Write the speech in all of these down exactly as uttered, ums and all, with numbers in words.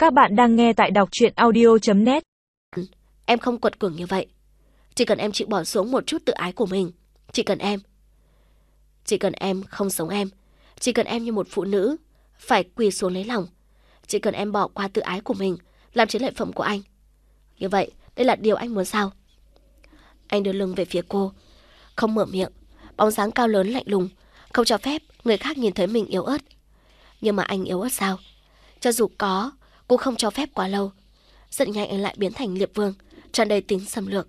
Các bạn đang nghe tại đọc truyện audio chấm net. Em không quật cường như vậy. Chỉ cần em chịu bỏ xuống một chút tự ái của mình. Chỉ cần em Chỉ cần em không sống em. Chỉ cần em như một phụ nữ phải quỳ xuống lấy lòng. Chỉ cần em bỏ qua tự ái của mình làm chiến lợi phẩm của anh. Như vậy, đây là điều anh muốn sao? Anh đưa lưng về phía cô, không mở miệng. Bóng dáng cao lớn lạnh lùng, không cho phép người khác nhìn thấy mình yếu ớt. Nhưng mà anh yếu ớt sao? Cho dù có, cũng không cho phép quá lâu. Rất nhanh anh lại biến thành Liệp Vương, tràn đầy tính xâm lược.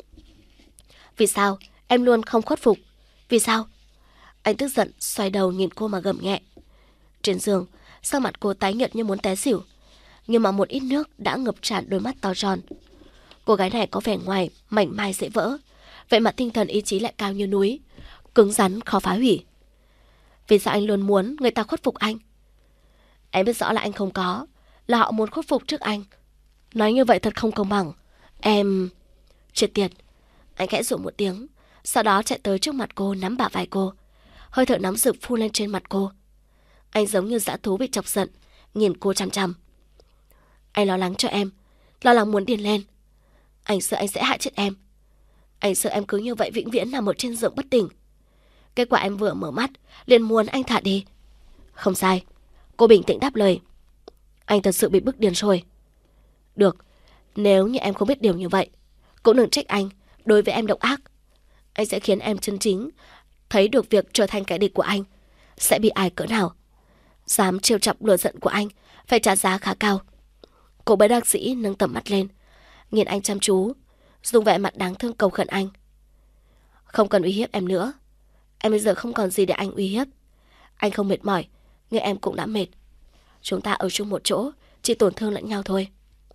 Vì sao em luôn không khuất phục? Vì sao? Anh tức giận xoay đầu nhìn cô mà gầm nhẹ. Trên giường, sắc mặt cô tái nhợt như muốn té xỉu, nhưng mà một ít nước đã ngập tràn đôi mắt to tròn. Cô gái này có vẻ ngoài mảnh mai dễ vỡ, vậy mà tinh thần ý chí lại cao như núi, cứng rắn khó phá hủy. Vì sao anh luôn muốn người ta khuất phục anh? Em biết rõ là anh không có, là họ muốn khuất phục trước anh. Nói như vậy thật không công bằng. Em... Triệt tiệt. Anh khẽ rủ một tiếng, sau đó chạy tới trước mặt cô, nắm bả vai cô. Hơi thở nóng rực phun lên trên mặt cô. Anh giống như dã thú bị chọc giận, nhìn cô chằm chằm. Anh lo lắng cho em, lo lắng muốn điên lên. Anh sợ anh sẽ hại chết em. Anh sợ em cứ như vậy vĩnh viễn nằm ở trên giường bất tỉnh. Kết quả em vừa mở mắt liền muốn anh thả đi. Không sai. Cô bình tĩnh đáp lời. Anh thật sự bị bức điên rồi. Được, nếu như em không biết điều như vậy, cũng đừng trách anh đối với em độc ác. Anh sẽ khiến em chân chính thấy được việc trở thành kẻ địch của anh sẽ bị ai cỡ nào. Dám trêu chọc lửa giận của anh phải trả giá khá cao. Cô bất đắc dĩ nâng tầm mắt lên, nhìn anh chăm chú, dùng vẻ mặt đáng thương cầu khẩn anh. Không cần uy hiếp em nữa. Em bây giờ không còn gì để anh uy hiếp. Anh không mệt mỏi, nhưng em cũng đã mệt. Chúng ta ở chung một chỗ, chỉ tổn thương lẫn nhau thôi.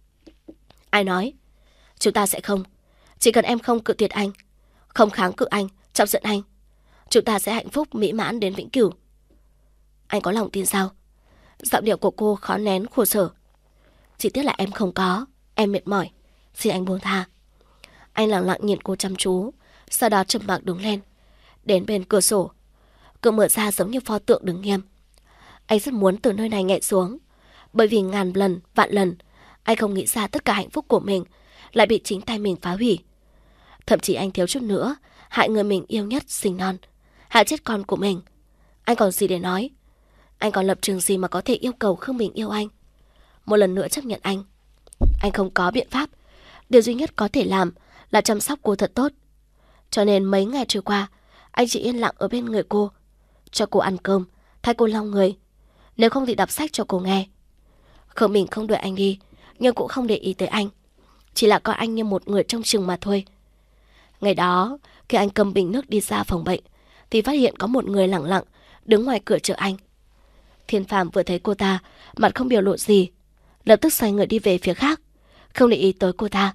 Ai nói? Chúng ta sẽ không. Chỉ cần em không cự tuyệt anh, không kháng cự anh, chọc giận anh, chúng ta sẽ hạnh phúc mỹ mãn đến vĩnh cửu. Anh có lòng tin sao? Giọng điệu của cô khó nén khổ sở. Chỉ tiếc là em không có. Em mệt mỏi, xin anh buông tha. Anh lặng lặng nhìn cô chăm chú, sau đó trầm mặc đứng lên, đến bên cửa sổ. Cửa mở ra giống như pho tượng đứng nghiêm. Anh rất muốn từ nơi này nhảy xuống, bởi vì ngàn lần, vạn lần anh không nghĩ ra tất cả hạnh phúc của mình lại bị chính tay mình phá hủy. Thậm chí anh thiếu chút nữa hại người mình yêu nhất sinh non, hại chết con của mình. Anh còn gì để nói? Anh còn lập trường gì mà có thể yêu cầu Khương Bình yêu anh, một lần nữa chấp nhận anh? Anh không có biện pháp. Điều duy nhất có thể làm là chăm sóc cô thật tốt. Cho nên mấy ngày trôi qua, anh chỉ yên lặng ở bên người cô, cho cô ăn cơm, thay cô lau người, nếu không thì đọc sách cho cô nghe. Khương Bình không đuổi anh đi, nhưng cũng không để ý tới anh, chỉ là coi anh như một người trông chừng mà thôi. Ngày đó, khi anh cầm bình nước đi ra phòng bệnh, thì phát hiện có một người lặng lặng đứng ngoài cửa chờ anh. Thiên Phàm vừa thấy cô ta, mặt không biểu lộ gì, lập tức xoay người đi về phía khác, không để ý tới cô ta.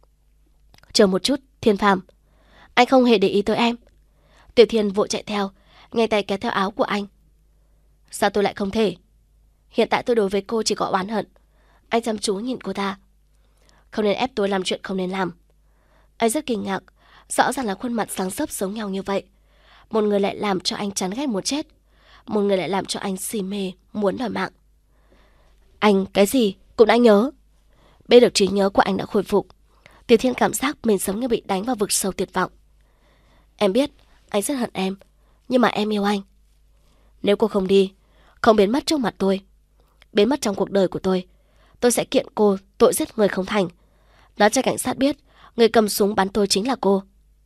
Chờ một chút, Thiên Phàm, anh không hề để ý tới em. Tiểu Thiên vội chạy theo, ngay tay kéo theo áo của anh. Sao tôi lại không thể? Hiện tại tôi đối với cô chỉ có oán hận. Anh chăm chú nhìn cô ta. Không nên ép tôi làm chuyện không nên làm. Anh rất kinh ngạc, rõ ràng là khuôn mặt sáng sớp giống nhau như vậy. Một người lại làm cho anh chán ghét muốn chết, một người lại làm cho anh si mê muốn đòi mạng. Anh cái gì cũng đã nhớ. Bây được trí nhớ của anh đã khôi phục. Tiểu Thiên cảm giác mình giống như bị đánh vào vực sâu tuyệt vọng. Em biết anh rất hận em, nhưng mà em yêu anh. Nếu cô không đi, không biến mất trước mặt tôi, biến mất trong cuộc đời của tôi, tôi sẽ kiện cô tội giết người không thành, nói cho cảnh sát biết người cầm súng bắn tôi chính là cô.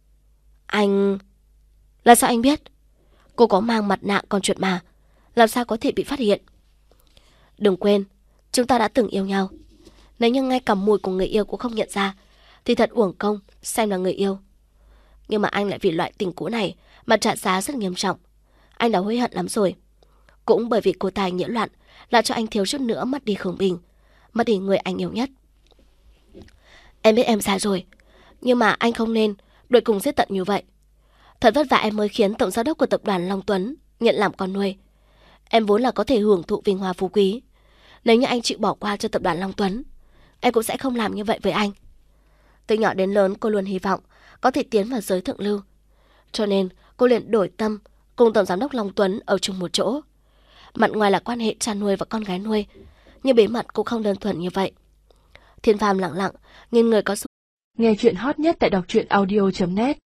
Anh... Là sao anh biết? Cô có mang mặt nạ con chuột mà, làm sao có thể bị phát hiện? Đừng quên, chúng ta đã từng yêu nhau. Nếu như ngay cả mùi của người yêu cũng không nhận ra, thì thật uổng công xem là người yêu. Nhưng mà anh lại vì loại tình cũ này mà trả giá rất nghiêm trọng. Anh đã hối hận lắm rồi. Cũng bởi vì cô ta nhiễu loạn, là cho anh thiếu chút nữa mất đi Khương Bình, mất đi người anh yêu nhất. Em biết em sai rồi, nhưng mà anh không nên đuổi cùng giết tận như vậy. Thật vất vả em mới khiến tổng giám đốc của tập đoàn Long Tuấn nhận làm con nuôi. Em vốn là có thể hưởng thụ vinh hoa phú quý. Nếu như anh chịu bỏ qua cho tập đoàn Long Tuấn, em cũng sẽ không làm như vậy với anh. Từ nhỏ đến lớn cô luôn hy vọng có thể tiến vào giới thượng lưu, cho nên cô liền đổi tâm cùng tổng giám đốc Long Tuấn ở chung một chỗ. Mặt ngoài là quan hệ cha nuôi và con gái nuôi, nhưng bí mật cũng không đơn thuần như vậy. Thiên Phàm lặng lặng, nhìn người có Nghe chuyện hot nhất tại đọc truyện audio chấm net.